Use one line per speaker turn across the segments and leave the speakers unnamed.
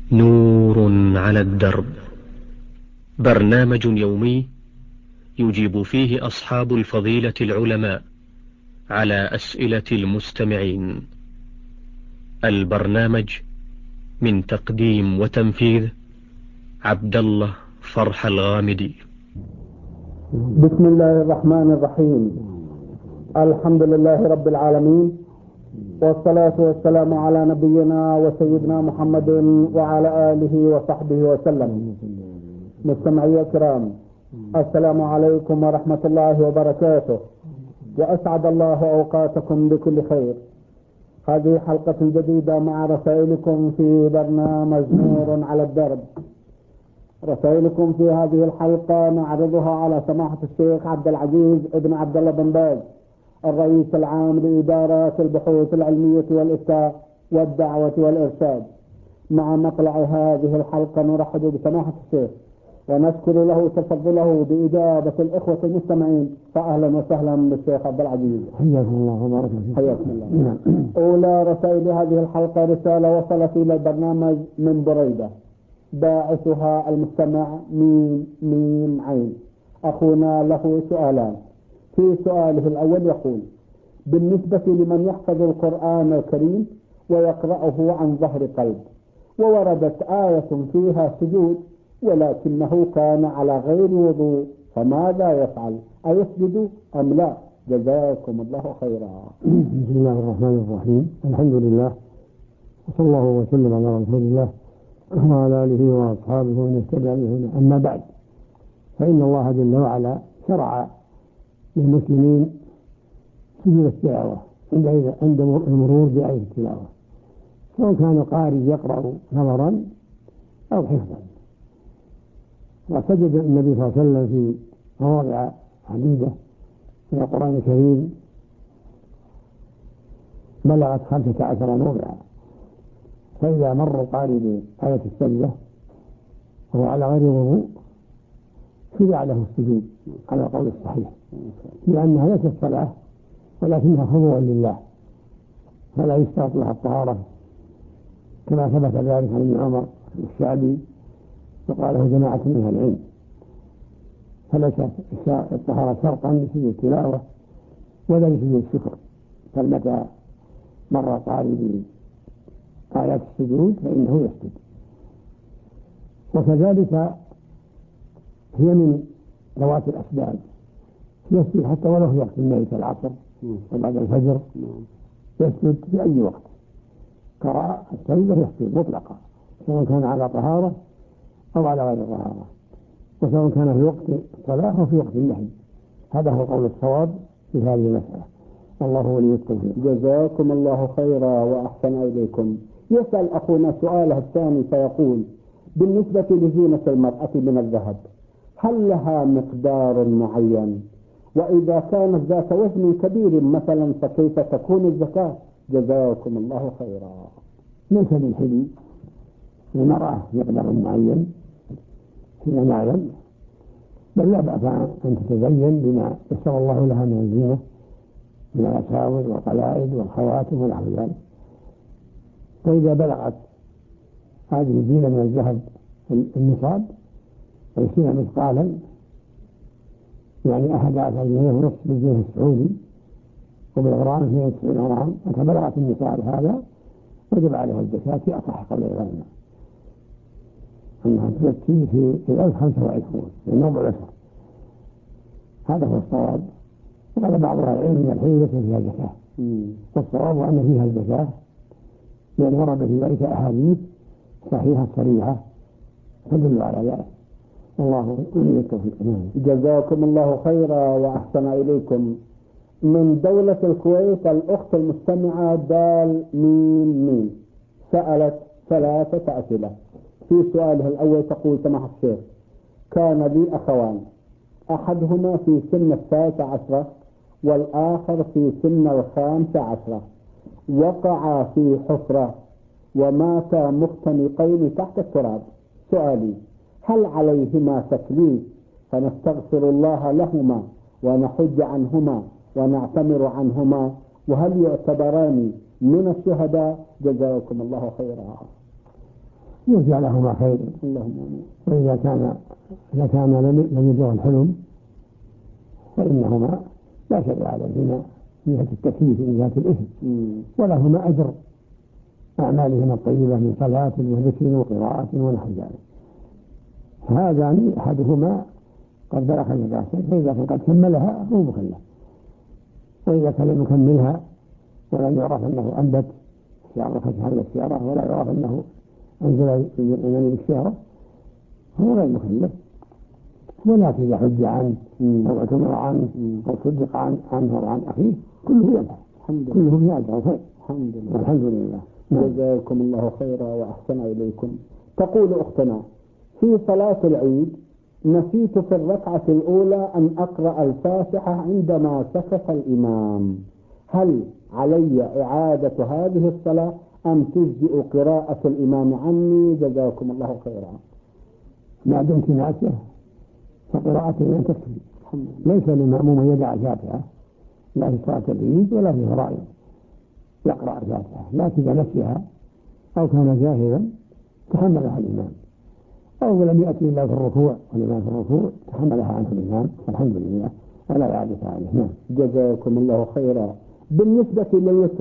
نور على الدرب، برنامج يومي يجيب فيه أصحاب الفضيلة العلماء على أسئلة المستمعين. البرنامج من تقديم وتنفيذ عبد الله فرح الغامدي.
بسم الله الرحمن الرحيم. الحمد لله رب العالمين، والصلاة والسلام على نبينا وسيدنا محمد وعلى آله وصحبه وسلم. مستمعي الكرام، السلام عليكم ورحمة الله وبركاته، وأسعد الله أوقاتكم بكل خير. هذه حلقة جديدة مع رسائلكم في برنامج نور على الدرب. رسائلكم في هذه الحلقة نعرضها على سماحة الشيخ عبد العزيز ابن عبد الله بن باز، الرئيس العام لإدارة البحوث العلمية والإفتاء والدعوة والإرشاد. مع مطلع هذه الحلقة نرحب بسماحة الشيخ ونشكر له تفضله بإجابة الإخوة المستمعين. فأهلا وسهلا بالشيخ عبد العزيز.
حياكم الله وبارك فيكم.
حياكم الله. أولى رسائل هذه الحلقة رسالة وصلت إلى البرنامج من بريدة، باعثها المستمع ميم عين. أخونا له سؤالان. في سؤاله الأول يقول: بالنسبة لمن يحفظ القرآن الكريم ويقرأه عن ظهر قلب، ووردت آية فيها سجود ولكنه كان على غير وضوء، فماذا يفعل؟ أيسجد أم لا؟ جزاكم الله خيرا.
بسم الله الرحمن الرحيم. الحمد لله، وصلى الله وسلم على رسول الله وعلى آله وأصحابه ومن اهتدى بهداه. أما بعد، فإن الله جل وعلا شرع للمسلمين سجود التلاوة عند المرور بآية التلاوة، سواء كان قارئ يقرأ نظرا أو حفظا. وسجد النبي صلى الله عليه وسلم في مواضع عديدة من القرآن الكريم بلغت 15 موضعا. فإذا مر القارئ بآية السجدة وهو على غير وضوء شرع له السجود على القول الصحيح، لأنها ليست صلاة ولكنها خضوع لله، فلا يشترط لها الطهارة كما ثبت ذلك عن ابن عمر الشعبي وقاله جماعة من أهل العلم. فليس الطهارة شرطا لسجود التلاوة ولا لسجود الشكر، فمتى مر القارئ بآيات السجود فإنه يسجد. وكذلك هي من ذوات الأسباب، يسجد حتى ولو في وقت النهي كالعصر وبعد الفجر، يسجد في أي وقت قرأ السجدة يسجد مطلقا، سواء كان على طهارة أو على غير طهارة، وسواء كان في وقت الصلاة أو في وقت النهي. هذا هو القول الصواب في هذه المسألة، والله ولي التوفيق.
جزاكم الله خيرا وأحسن إليكم. يسأل أخونا سؤاله الثاني فيقول: بالنسبة لزينة المرأة من الذهب، هل لها مقدار معين؟ وإذا كانت ذات وزن كبير مثلا فكيف تكون الزكاة؟ جزاكم الله خيرا.
ليس للحلي المرأة مقدار معين فيما نعلم، بل لا بأس أن تتزين بما يسر الله لها من الزينة من الأساور والقلائد والخواتم ونحو ذلك. فإذا بلغت هذه الزينة من الذهب النصاب 20 مثقالا، يعني 11 جنيه ونصف بالجنيه السعودي، وبالغرام 92 غرام، متى بلغت النصاب هذا وجب عليها الزكاة في أصح قول العلماء، أنها تزكي في 1025 من ربع العشر. هذا هو الصواب. وقال بعض أهل العلم من الحين ليس فيها زكاة، والصواب أن فيها الزكاة، لأن ورد في ذلك أحاديث صحيحة صريحة تدل على ذلك. الله ولي التوفيق.
جزاكم الله خيرا وأحسن إليكم. من دولة الكويت الأخت المستمعة دال ميم سألت 3 أسئلة. في سؤالها الأول تقول: سماحة الشيخ، كان لي أخوان، أحدهما في سن 13 والآخر في سن 15، وقعا في حفرة وماتا مختنقين تحت التراب. سؤالي: هل عليهما تكليف فنستغفر الله لهما ونحج عنهما ونعتمر عنهما، وهل يعتبران من الشهداء؟ جزاكم الله خيرا.
يرجع لهما خير. وإذا كان لم يبلغ الحلم فإنهما لا شيء عليهما من جهة التكليف من جهة الإثم، ولهما أجر أعمالهما الطيبة من صلاة وذكر وقراءة ونحو ذلك. هذان أحدهما قد بلغ الباسل، فإذا قد كملها هو مكلف، وإذا كان لم يكملها ولم يعرف أنه أنبت السيارة حول السيارة ولا يعرف أنه أنزل من السيارة هو غير مكلف، ولكن إذا حج عنه أو اعتمر عنه أو صدق عنه وعن أخيه كله ينفع، كله يأجر وخير. الحمد لله.
جزاكم الله خيرا وأحسن إليكم. تقول أختنا: في صلاة العيد نسيت في الركعة الأولى أن أقرأ الفاتحة عندما سكت الإمام، هل علي إعادة هذه الصلاة أم تجزئ قراءة الإمام عني؟ جزاكم الله خيرا.
ما دمت ناسيه فقراءته لن تكفي، ليس للمأموم أن يدع الفاتحة لا في صلاة العيد ولا في فرائض، يقرأ الفاتحة، لكن إذا نسيها أو كان جاهلا تحملها الإمام، أو لم يأتي إلا في الركوع والإمام في الركوع تحملها عنه الإمام، الحمد لله، ولا إعادة عليه.
جزاكم الله خيرا. بالنسبة للوتر،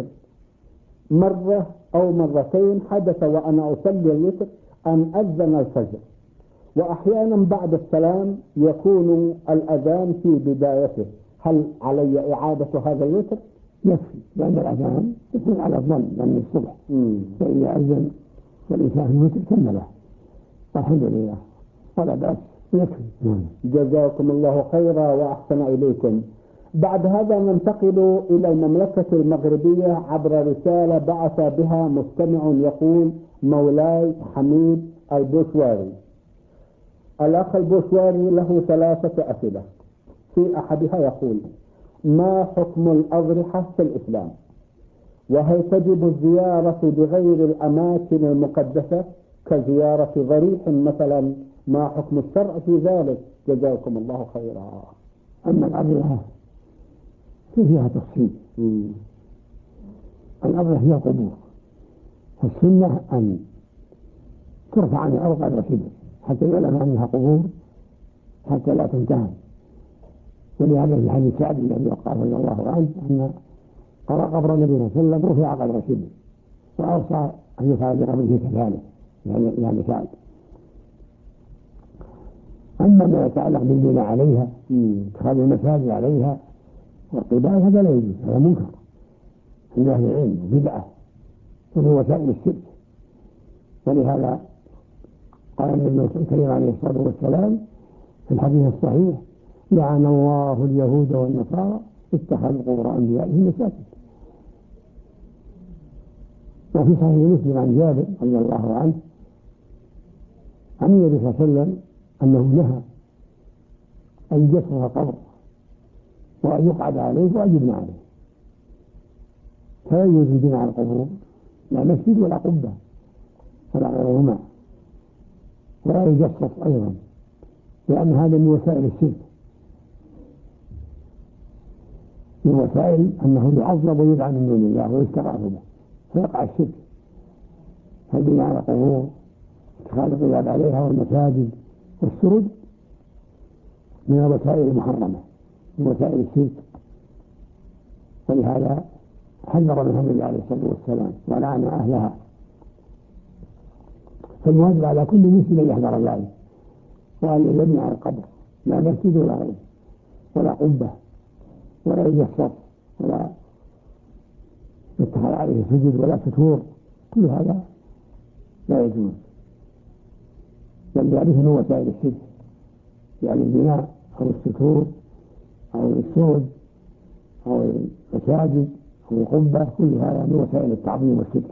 مرة أو مرتين حدث وأنا أصلي الوتر أن أذن الفجر، وأحيانا بعد السلام يكون الأذان في بدايته، هل علي إعادة هذا الوتر؟
يكفي، لأن الأذان يكون على الظن من الصبح، فإذا أذن والإنسان في الوتر كمله، الحمد لله ولا بأس، يكفي.
جزاكم الله خيرا وأحسن إليكم. بعد هذا ننتقل إلى المملكة المغربية عبر رسالة بعث بها مستمع يقول: مولاي حميد البوشواري. الأخ البوشواري له 3 أسئلة. في أحدها يقول: ما حكم الأضرحة في الإسلام؟ وهل تجب الزيارة بغير الأماكن المقدسة كزيارة ضريح مثلا؟ ما حكم الشرع في ذلك؟ جزاكم الله خيرا.
أما الأضرحة فيها تفصيل. الأضرحة هي القبور، فالسنة أن ترفع عن الأرض قدر شبر حتى يعلم أنها قبور حتى لا تنتهي. ولهذا في حديث سعد بن أبي وقاص رضي الله عنه أن قبر النبي صلى الله عليه وسلم رفع قدر شبر، وأوصى أن يفعل بقبره كذلك، يعني سعد. أما ما يتعلق بالبناء عليها اتخاذ المساجد عليها والقباب هذا لا يجوز، هذا منكر عند أهل العلم وبدعة ومن وسائل الشرك. ولهذا قال النبي الكريم عليه الصلاة والسلام في الحديث الصحيح: لعن الله اليهود والنصارى اتخذوا قبور أنبيائهم مساجد. وفي صحيح مسلم عن جابر رضي الله عنه عن النبي صلى الله عليه وسلم أنه نهى أن يجسر القبر وأن يقعد عليه وأن يبنى عليه، فلا يجوز البناء على القبور، لا مسجد ولا قبة ولا غيرهما، ولا يجسس أيضا، لأن هذا من وسائل الشرك، من وسائل أنه يعظم ويدعى من دون الله ويستغاث به فيقع الشرك. فالبناء على القبور اتخاذ القباب عليها والمساجد والسرد من الوسائل المحرمة، من وسائل الشرك، ولهذا حذر منها النبي عليه الصلاة والسلام ولعن أهلها. فالواجب على كل مسلم أن يحذر ذلك وأن يبني على القبر، لا مسجد ولا غيره ولا قبة ولا يجسر ولا يتخذ عليه سجد ولا ستور، كل هذا لا يجوز، بل ذلك من وسائل الشرك، يعني البناء أو الستور أو السود أو المساجد أو القبة، كل هذا من وسائل التعظيم والشرك.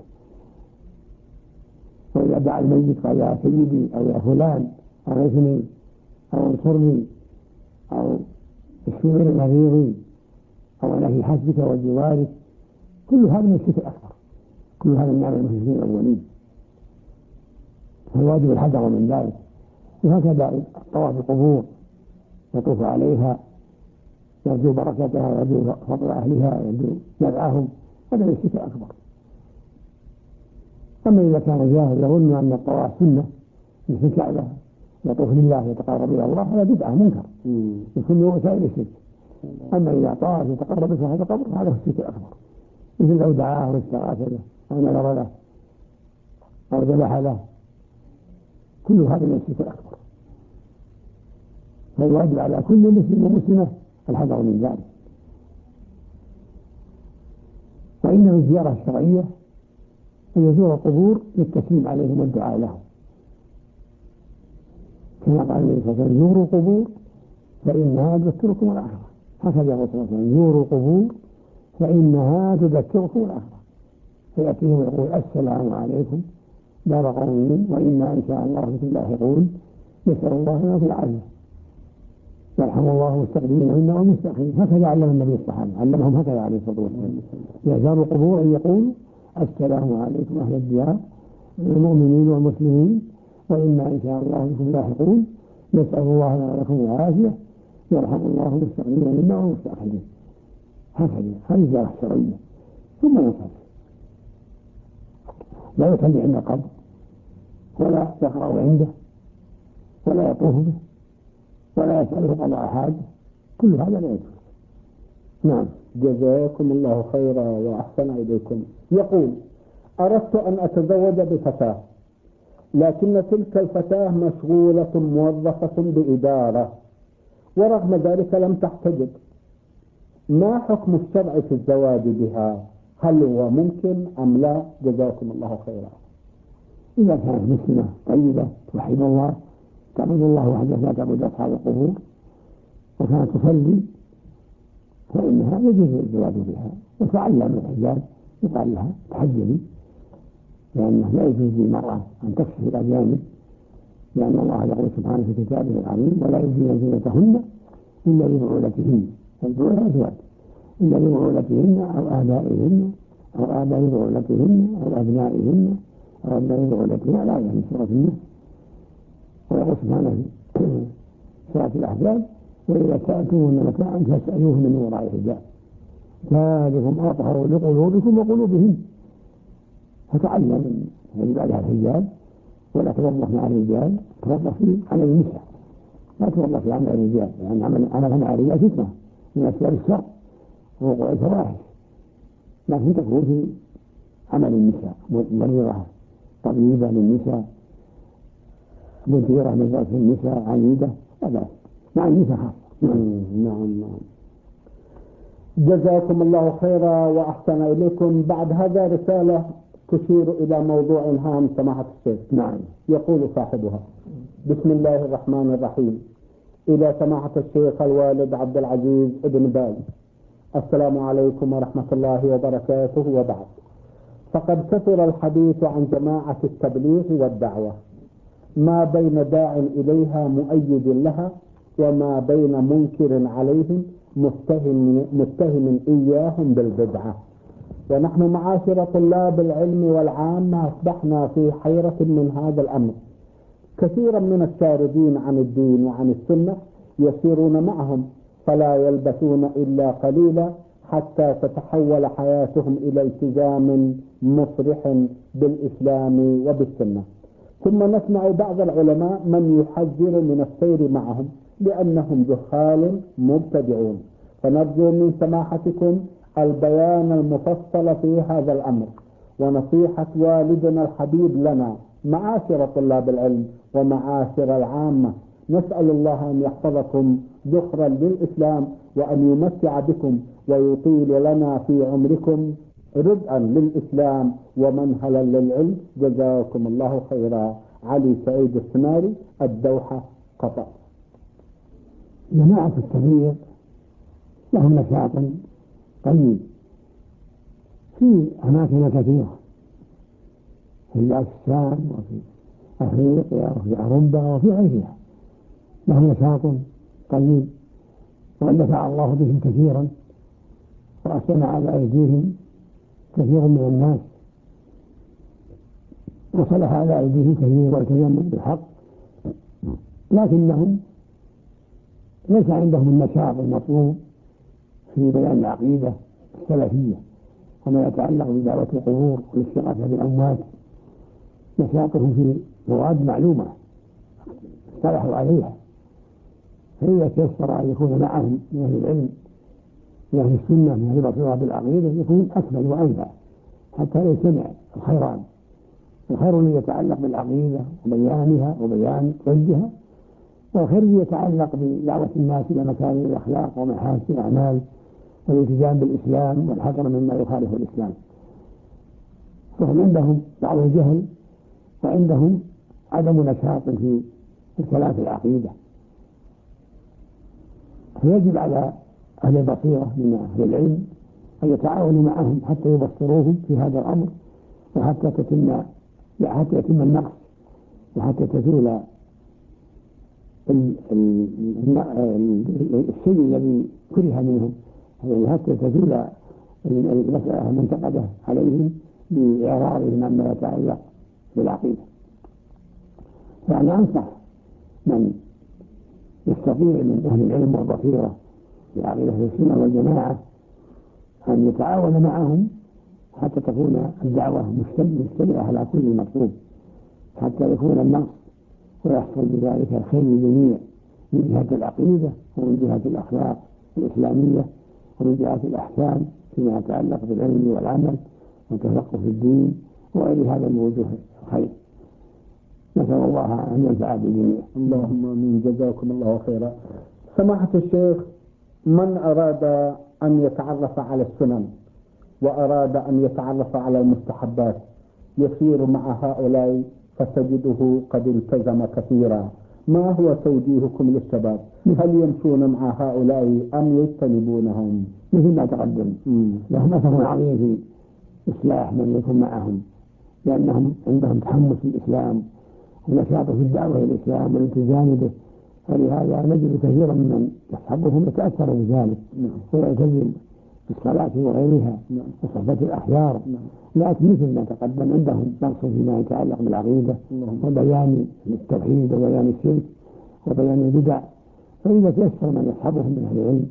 وإذا دعا الميت قال: يا سيدي أو يا فلان أغثني أو انصرني أو اشفي من مريضي أو أنا في حسبك وجوارك، كل هذا من الشرك الأكبر، كل هذا من عمل المشركين الأولين، فالواجب الحذر من ذلك. وهكذا الطواف القبور يطوف عليها يرجو بركتها ويرجو فضل أهلها ويرجو نفعهم، هذا من الشرك الأكبر. أما إذا كان جاهل يظن أن الطواف سنة مثل الكعبة يطوف لله يتقرب إلى الله هذا بدعة منكر يكون وسائل الشرك. أما إذا طاف يتقرب إلى هذا القبر هذا هو الشرك الأكبر، مثل لو دعاه واستغاث له أو نذر له أو ذبح له، كل هذا من الشرك الأكبر. فالواجب على كل مسلم ومسلمة الحذر من ذلك. وإنما الزيارة الشرعية أن يزور القبور للتسليم عليهم والدعاء لهم، كما قال النبي صلى الله عليه وسلم: زوروا القبور فإنها تذكركم الآخرة. هكذا يقول صلى الله عليه وسلم: زوروا القبور فإنها تذكركم الآخرة. فيأتيهم ويقول: السلام عليكم دار قوم وإنا إن شاء الله بكم لاحقون، نسأل الله لنا في العافية، يرحم الله المستقدمين منا والمستأخرين. هكذا علم النبي الصحابة، علمهم هكذا عليه الصلاة والسلام: يزار القبور أن يقول: السلام عليكم أهل الديار المؤمنين والمسلمين وإنا إن شاء الله بكم لاحقون، نسأل الله لنا ولكم العافية، يرحم الله المستقدمين منا والمستأخرين. هكذا هذه الزيارة الشرعية. ثم ينصرف، لا يصلي عند القبر ولا يقرأ عنده ولا يطوف به ولا يسأله قضاء حاجة، كل هذا لا يجوز. نعم.
جزاكم الله خيرا وأحسن إليكم. يقول: أردت أن أتزوج بفتاة، لكن تلك الفتاة مشغولة موظفة بإدارة، ورغم ذلك لم تحتجب، ما حكم الشرع في الزواج بها؟ هل هو ممكن أم لا؟ جزاكم الله خيرا.
إذا كانت مسلمة طيبة توحد الله تعبد الله وحده لا تعبد أصحاب القبور وكانت تصلي فإنها يجوز الزواج بها، وتعلم الحجاب يقال لها تحجبي، لأنه لا يجوز للمرأة أن تكشف الأجانب، لأن الله يقول سبحانه في كتابه العظيم: ولا يبدين زينتهن إلا لبعولتهن، البعولة أزواج، إلا لبعولتهن أو آبائهن أو آباء بعولتهن أو أبنائهن أو أبناء بعولتهن، لا يعني سورة النور. ويقول سبحانه في سورة الأحزاب: وإذا سألتموهن متاعا فاسألوهن من وراء حجاب ذلكم أطهر لقلوبكم وقلوبهن. فتعلم يجب عليها الحجاب ولا توظف مع الرجال، توظف في عمل النساء، لا توظف في عمل الرجال، لأن عملها مع الرجال فتنة من أسباب الشر ووقوع الفواحش، لكن تكون في عمل النساء مريضة طبيبة للنساء، مديرة من النساء، عميدة، لا بأس، مع النساء خاصة.
نعم. جزاكم الله خيرا وأحسن إليكم. بعد هذا رسالة تشير إلى موضوع هام سماحة الشيخ.
نعم.
يقول صاحبها: بسم الله الرحمن الرحيم. إلى سماحة الشيخ الوالد عبد العزيز ابن باز، السلام عليكم ورحمة الله وبركاته. وبعد، فقد كثر الحديث عن جماعة التبليغ والدعوة، ما بين داع إليها مؤيد لها وما بين منكر عليهم متهم إياهم بالبدعة. ونحن معاشر طلاب العلم والعامة أصبحنا في حيرة من هذا الأمر. كثيرا من الشاردين عن الدين وعن السنة يسيرون معهم فلا يلبثون إلا قليلا حتى تتحول حياتهم إلى التزام مفرح بالإسلام وبالسنة. ثم نسمع بعض العلماء من يحذر من السير معهم لأنهم جهال مبتدعون. فنرجو من سماحتكم البيان المفصل في هذا الأمر، ونصيحة والدنا الحبيب لنا معاشر طلاب العلم ومعاشر العامة. نسأل الله أن يحفظكم ذخرا للإسلام وأن يمتع بكم ويطيل لنا في عمركم رزقا للإسلام ومنهلا للعلم. جزاكم الله خيرا. علي سعيد السماري، الدوحة، قطر.
جماعة التبليغ لهم نشاط طيب في أماكن كثيرة في باكستان وفي أفريقيا وفي أوروبا وفي غيرها، لهم نشاط طيب وقد نفع الله بهم كثيرا وأحسن على أيديهم كثير من الناس وصلح على أيديهم كثير والتزموا بالحق، لكنهم ليس عندهم النشاط المطلوب في بيان العقيدة السلفية وما يتعلق بدعوة القبور والاستغاثة بالأموات نشاطهم في مواد معلومة اصطلحوا عليها، فإذا تيسر أن يكون معهم من أهل العلم من أهل السنة من أهل البصيرة بالعقيدة يكون أكمل وأنفع حتى يجتمع الخيران، الخير الذي يتعلق بالعقيدة وبيانها وبيان ردها، والخير الذي يتعلق بدعوة الناس إلى مكارم الأخلاق ومحاسن الأعمال والالتزام بالإسلام والحذر مما يخالف الإسلام. فهم عندهم بعض الجهل وعندهم عدم نشاط في الكلام في العقيدة، فيجب على أهل البصيرة من أهل العلم أن يتعاونوا معهم حتى يبصروهم في هذا الأمر، وحتى يتم النقص، وحتى تزول الشيء الذي كره منهم، حتى تزول المسألة المنتقدة عليهم بإعراضهم عما يتعلق بالعقيدة. فأنا أنصح من يستطيع من أهل العلم والبصيرة في عقيدة السنة والجماعة أن يتعاون معهم حتى تكون الدعوة مشتملة على كل المطلوب، حتى يكون النقص ويحصل بذلك الخير للجميع من جهة العقيدة ومن جهة الأخلاق الإسلامية ومن جهة الأحكام فيما يتعلق بالعلم والعمل والتفقه في الدين وغير هذا من وجوه الخير. نسأل الله أن ينفع بالجميع.
اللهم آمين. جزاكم الله خيرا. سماحة الشيخ، من أراد أن يتعرف على السنن وأراد أن يتعرف على المستحبات يسير مع هؤلاء فتجده قد التزم كثيرا، ما هو توجيهكم للشباب؟ هل يمشون مع هؤلاء أم يجتنبونهم؟
مثل ما تقدم لهم أثر عظيم في إصلاح من يكون معهم، لأنهم عندهم تحمس للإسلام ونشاط في الدعوة إلى الإسلام والالتزام به، فلهذا نجد كثيرا ممن يصحبهم يتأثر بذلك ويلتزم بالصلاة وغيرها وصحبة الأخيار. لكن مثل ما تقدم عندهم نقص فيما يتعلق بالعقيدة وبيان التوحيد وبيان الشرك وبيان البدع، فإذا تيسر من يصحبهم من أهل العلم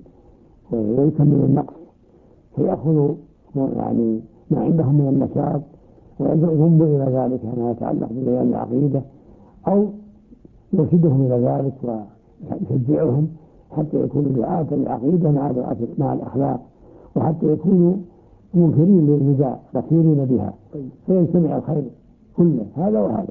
ويكمل النقص فيأخذوا يعني ما عندهم من النشاط وينظر إلى ذلك ما يتعلق ببيان العقيدة، أو يرشدهم إلى ذلك ويشجعهم حتى يكونوا دعاة للعقيدة مع الأخلاق، وحتى يكونوا منكرين للبدع بصيرين بها، فيجتمع الخير كله هذا وهذا.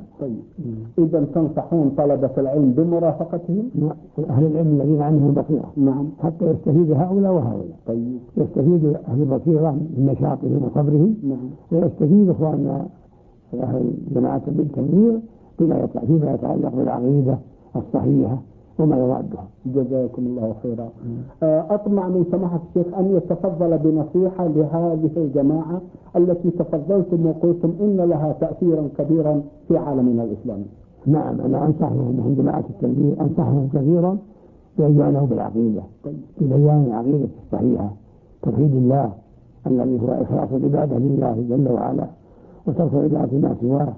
إذا تنصحون طلبة العلم بمرافقتهم
أهل العلم الذين عندهم بصيرة حتى يستفيد هؤلاء وهؤلاء. يستفيد أهل البصيرة من نشاطهم وصبرهم، ويستفيد إخواننا أهل جماعة بالتنوير فيما يتعلق بالعقيدة الصحيحة وما يرادها.
جزاكم الله خيرا. أطمع من سماحة الشيخ أن يتفضل بنصيحة لهذه الجماعة التي تفضلتم وقلتم إن لها تأثيرا كبيرا في عالمنا الإسلامي.
نعم، أنا أنصحهم من جماعة التنوير، أنصحهم كثيرا بأن يعنوا بالعقيدة، ببيان العقيدة الصحيحة، توحيد الله الذي هو إخلاص العبادة لله جل وعلا، وترك عبادة ما سواه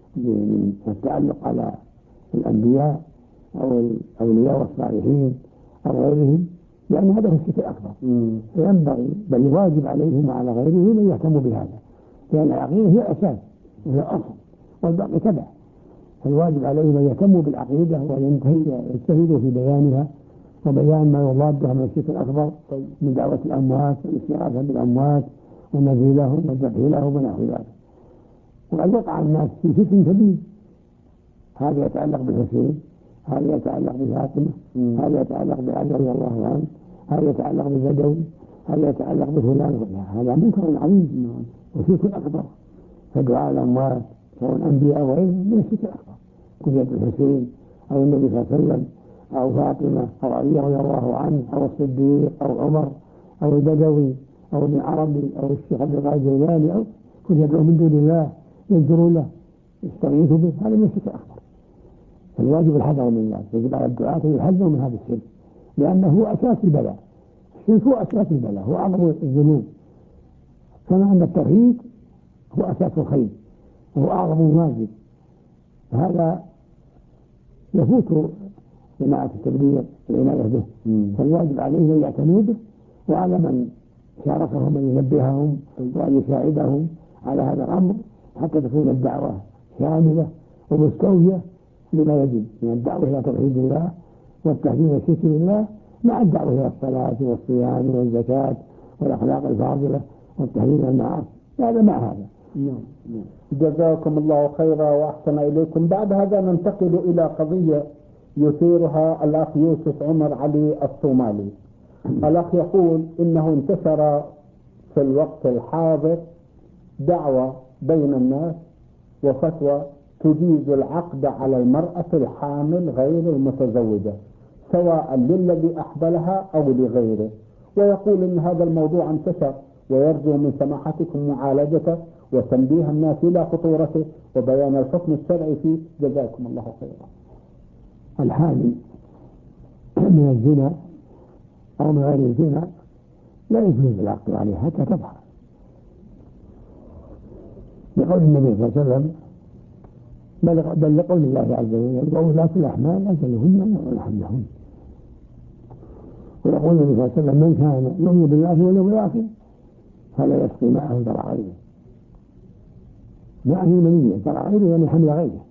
من التعلق على الأنبياء أو الأولياء والصالحين أو غيرهم، لأن هذا هو الشرك الأكبر. فينبغي بل واجب عليهم وعلى غيرهم أن يهتموا بهذا، لأن العقيدة هي الأساس وهي الأصل والباقي تبع، فالواجب عليهم أن يهتموا بالعقيدة وأن يجتهدوا في بيانها وبيان ما يضادها من الشرك الأكبر من دعوة الأموات والاستغاثة بالأموات والنذر لهم والذبح لهم ونحو ذلك. وقد وقع الناس في شرك كبير، هذا يتعلق بالحسين، هذا يتعلق بفاطمة، هذا يتعلق بعلي رضي الله عنه، هذا يتعلق بالبدوي، هذا يتعلق بفلان، هذا منكر عظيم وشرك أكبر. فدعاء الأموات سواء الأنبياء وغيرهم من الشرك الأكبر، كجد الحسين أو النبي صلى الله عليه وسلم أو فاطمة أو علي رضي الله عنه أو الصديق أو عمر أو البدوي أو ابن عربي أو الشيخ عبد القادر الجيلاني أو كل يدعو من دون الله ينذروا له يستغيثوا به، هذا من الشرك الأكبر. فالواجب الحذر من ذلك، يجب على الدعاة أن يحذروا من هذا الشرك، لأنه هو أساس البلاء. الشرك هو أساس البلاء، هو أعظم الذنوب، كما أن التوحيد هو أساس الخير وهو أعظم الواجب. هذا يفوت جماعة التبليغ العناية به، فالواجب عليهم أن يعتنوا به، وعلى من شاركهم أن ينبههم وأن يساعدهم على هذا الأمر حتى تكون الدعوة شاملة ومستوفية لما يجب من الدعوة إلى توحيد الله والتهديد والشكر لله مع الدعوة إلى الصلاة والصيام والزكاة والأخلاق الفاضلة والتهديد المعاصي، هذا مع هذا.
جزاكم الله خيرا وأحسن إليكم. بعد هذا ننتقل إلى قضية يثيرها الأخ يوسف عمر علي الصومالي. الأخ يقول إنه انتشر في الوقت الحاضر دعوة بين الناس وفتوى تجيز العقد على المرأة الحامل غير المتزوجة سواء للذي أحبلها أو لغيره، ويقول إن هذا الموضوع انتشر ويرجو من سماحتكم معالجته وتنبيه الناس إلى خطورته وبيان الحكم الشرعي فيه، جزاكم الله خيرا.
الحامل من الزنا أو من غير الزنا لا يجوز العقد عليه حتى تظهر، لقول النبي صلى الله عليه وسلم بل لقول الله عز وجل وأولاة الأحمال أجلهن أن يضعن حملهن، ويقول النبي صلى الله عليه وسلم من كان يؤمن بالله واليوم الآخر فلا يسقي معه ذرع غيره، معه منية ذرع غيره يعني حمل غيره،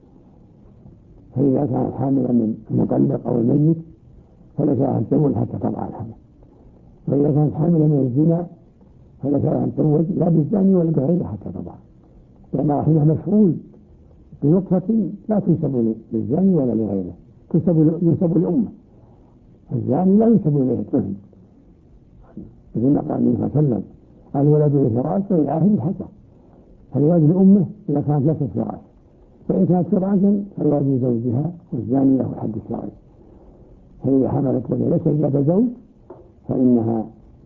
فإذا كان حاملا من المطلق أو الميت فلك أن تزوج حتى تضع الحمل، وإذا كانت حاملا من الزنا فلك أن تزوج لا بالزاني ولا بغيره حتى تضع، لأن رحمه مشغول بنطفة لا تنسب للزاني ولا لغيره، ينسب لأمه، الزاني لا ينسب إليه الطفل، مثل قال النبي صلى الله عليه وسلم الولد للفراش والعاهل الحسن، فالولد لأمه إذا كانت ليست فراش، فإن كانت فراشا فالولد لزوجها والزاني له الحد الشرعي، فإذا حملت وهي ليست ذات زوج فإنها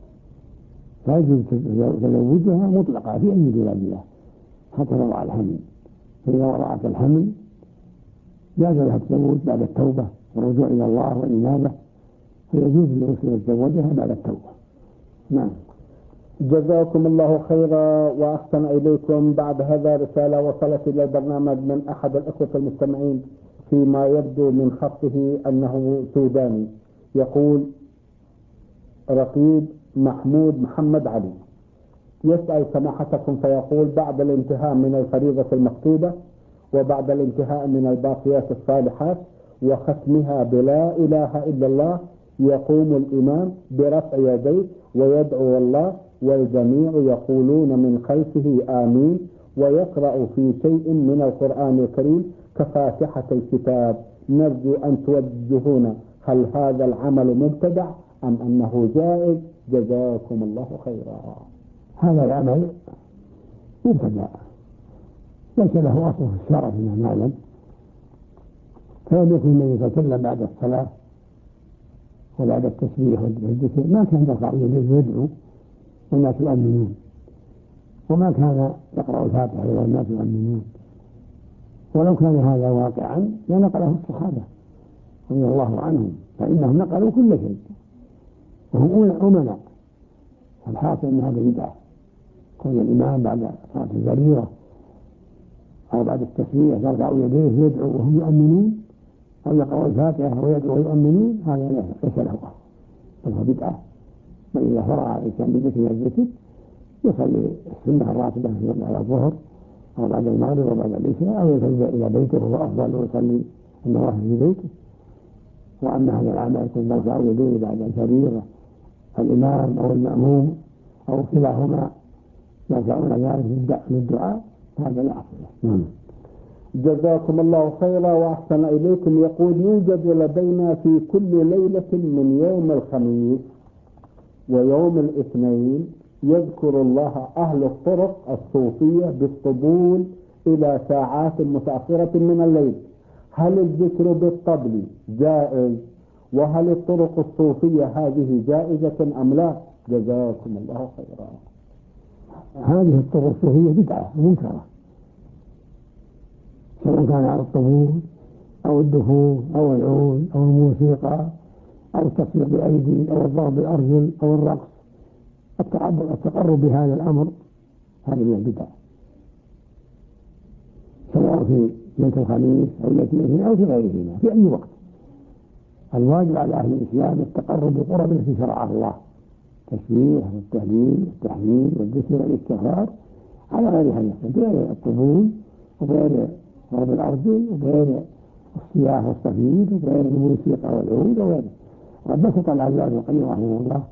لا يجوز تزوجها مطلقة في أي بلاد الله حتى تضع الحمل، فإذا وضعت الحمل جاز لها التزوج بعد التوبة والرجوع إلى الله والإنابة، فيجوز للمسلم يتزوجها بعد التوبة. نعم.
جزاكم الله خيرا وأحسن إليكم. بعد هذا رسالة وصلت إلى البرنامج من أحد الأخوة المستمعين فيما يبدو من خطه أنه سوداني، يقول رقيب محمود محمد علي، يسأل سماحتكم فيقول بعد الانتهاء من الفريضة المكتوبة وبعد الانتهاء من الباقيات الصالحات وختمها بلا إله إلا الله يقوم الإمام برفع يديه ويدعو الله والجميع يقولون من خلفه آمين ويقرأ في شيء من القرآن الكريم كفاتحة الكتاب، نرجو أن توجهونا هل هذا العمل مبتدع أم أنه جائز؟ جزاكم الله خيرا.
هذا العمل مبتدع ليس له أصل في الشرع فيما نعلم، فلم يكن النبي صلى الله عليه وسلم بعد الصلاة وبعد التسبيح والذكر ما كان يرفع يديه ويدعو والناس يؤمنون، وما كان يقرأ الفاتحة والناس يؤمنون، ولو كان هذا واقعا لنقله الصحابة رضي الله عنهم، فإنهم نقلوا كل شيء وهم أمناء. الحاصل أن هذا بدعة، كون الإمام بعد صلاة الفريضة أو بعد التسبيح يرفع يديه ويدعو وهم يؤمنون أو يقرأ الفاتحة ويدعو ويؤمنون، هذا ليس له أصل بل هو بدعة. وإذا فرغ الإنسان بذكر الذكر يصلي السنة الراتبة على الظهر أو بعد المغرب أو بعد العشاء أو يرجع إلى بيته وهو أفضل ويصلي النوافل في بيته. وأما هذا العمل يكون يرفع يديه بعد الفريضة الإمام أو المأموم أو كلاهما يرفعون ذلك للدعاء، هذا لا أصل له.
جزاكم الله خيرا وأحسن إليكم. يقول يوجد لدينا في كل ليلة من يوم الخميس ويوم الاثنين يذكر الله أهل الطرق الصوفية بالطبول إلى ساعات متأخرة من الليل، هل الذكر بالطبل جائز؟ وهل الطرق الصوفية هذه جائزة أم لا؟ جزاكم الله خيرا.
هذه الطرق الصوفية بدعة منكرة، سواء كان على الطبول أو الدفوف أو العود أو الموسيقى أو التصفيق بالأيدي أو الضرب بالأرجل أو الرقص، التقرب بهذا الأمر هذا من البدع، سواء في ليلة الخميس أو ليلة الاثنين أو في غيرهما في أي وقت. الواجب على أهل الإسلام التقرب بقرب التي شرعها الله، التسبيح والتهليل والتحميد والذكر والاستغفار على غير هذا، بغير الطبول وغير ضرب الأرجل وغير الصياح والصفيد وغير الموسيقى والعود وغيره. وقد بسط العلامة ابن القيم رحمه الله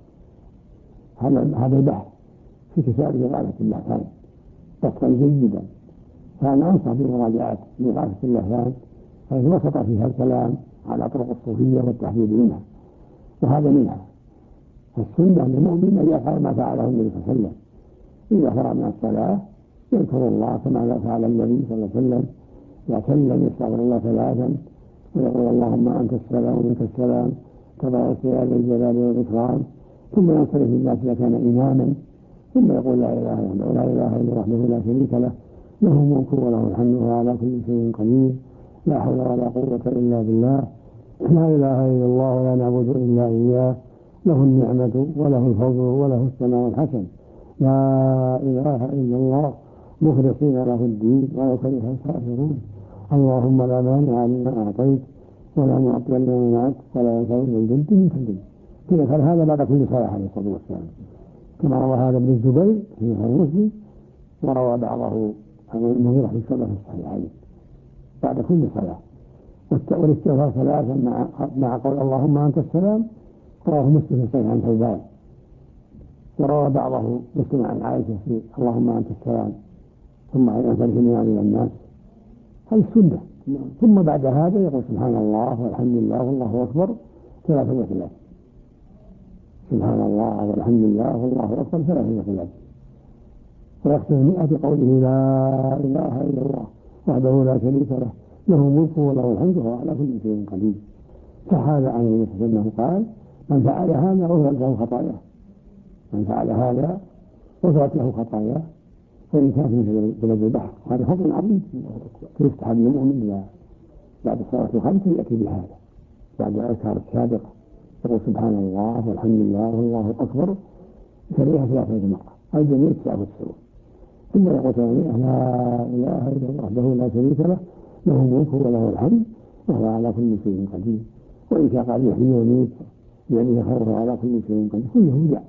هذا البحث في كتابه إغاثة اللهفان بسطا جيدا، فأنا أنصح بمراجعة إغاثة اللهفان حيث بسط فيها الكلام على طرق الصوفية والتحذير منها، وهذا منها. فالسنة للمؤمن أن يفعل ما فعله النبي صلى الله عليه وسلم إذا فرغ من الصلاة يذكر الله كما فعل النبي صلى الله عليه وسلم، يتكلم يستغفر الله ثلاثا ويقول اللهم أنت السلام ومنك السلام تبارك يا ذا الجلال والإكرام، ثم ينصرف الناس إذا كان إماما ثم يقول لا إله إلا الله لا إله إلا وحده لا شريك له له الملك وله الحمد وهو على كل شيء قدير لا حول ولا قوة إلا بالله لا إله إلا الله ولا نعبد إلا إياه له النعمة وله الفضل وله الثناء الحسن لا إله إلا الله مخلصين له الدين ولو كره الكافرون اللهم لا مانع لما أعطيت ولا معطي لما منعت ولا ينفع ذا الجد منك الجد. كذا قال هذا بعد كل صلاة عليه الصلاة والسلام، كما روى هذا ابن الزبير في صحيح مسلم، وروى بعضه عن المغيرة في الصلاة في الصحيحين بعد كل صلاة. والاستغفار ثلاثا مع قول اللهم أنت السلام رواه مسلم في صحيح عن ثوبان، وروى بعضه مسلم عن عائشة في اللهم أنت السلام ثم ينصرف إلى الناس. هذه السنة. ثم بعد هذا يقول سبحان الله والحمد لله والله أكبر 33، سبحان الله والحمد لله والله أكبر 33، ويختم 100 بقوله لا إله إلا الله وحده لا شريك له له الملك وله الحمد وهو على كل شيء قدير. فهذا عن النبي صلى الله عليه وسلم قال من فعل هذا غفرت له خطاياه، من فعل هذا غفرت له خطاياه فإن كانت من بلد البحر. وهذا فضل عظيم فيستحب للمؤمن بعد الصلاة الخمس يأتي بهذا بعد الأذكار السابقة يقول سبحان الله والحمد لله والله أكبر يكررها 3 مرات هذا جميع 99، ثم يقول لا إله إلا الله وحده لا شريك له له الملك وله الحمد وهو على كل شيء قدير وإن شاء قال يحيي ويميت بيده خيره على كل شيء قدير كله جاء.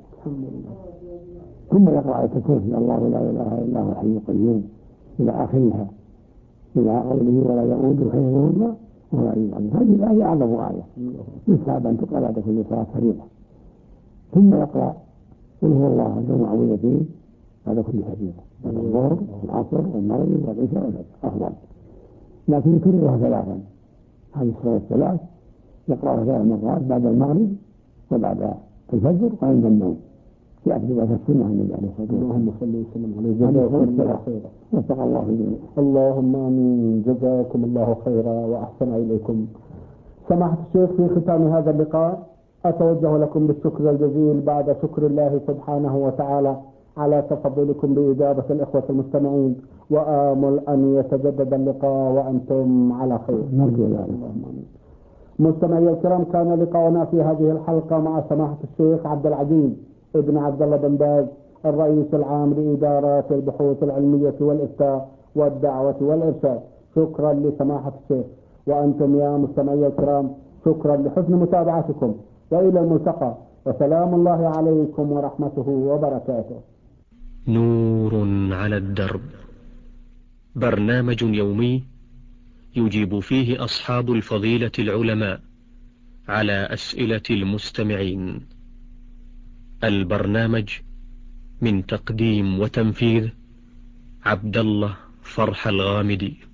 ثم يقرأ آية الكرسي الله لا إله إلا هو الحي القيوم إلى آخرها إلى قوله ولا يؤوده حفظهما وهو العلي العظيم. هذه الآية أعظم آية يستحب أن تقرأ بعد كل صلاة فريضة. ثم يقرأ قل هو الله أحد المعوذتين بعد كل فريضة بعد الظهر والعصر والمغرب والعشاء والفجر أفضل، لكن يكررها 3. هذه الصلاة الثلاث يقرأها 3 مرات بعد المغرب وبعد الفجر وعند النوم في أكتبات السنة عن النبي عليه الصلاة والسلام. اللهم صل وسلم عليه جزاكم الله خيرا. وفق الله الجميع. اللهم آمين. جزاكم الله خيرا وأحسن إليكم. سماحة الشيخ في ختام هذا اللقاء أتوجه لكم بالشكر الجزيل بعد شكر الله سبحانه وتعالى على تفضلكم بإجابة الإخوة المستمعين، وآمل أن يتجدد اللقاء وأنتم على خير. نرجو ذلك. اللهم آمين. مستمعي الكرام، كان لقاؤنا في هذه الحلقة مع سماحة الشيخ عبد العزيز ابن عبد الله بن باز الرئيس العام لإدارات البحوث العلمية والإفتاء والدعوة والإرشاد. شكرا لسماحة الشيخ، وأنتم يا مستمعي الكرام شكرا لحسن متابعتكم، وإلى الملتقى، وسلام الله عليكم ورحمته وبركاته.
نور على الدرب، برنامج يومي يجيب فيه أصحاب الفضيلة العلماء على أسئلة المستمعين. البرنامج من تقديم وتنفيذ عبد الله فرح الغامدي.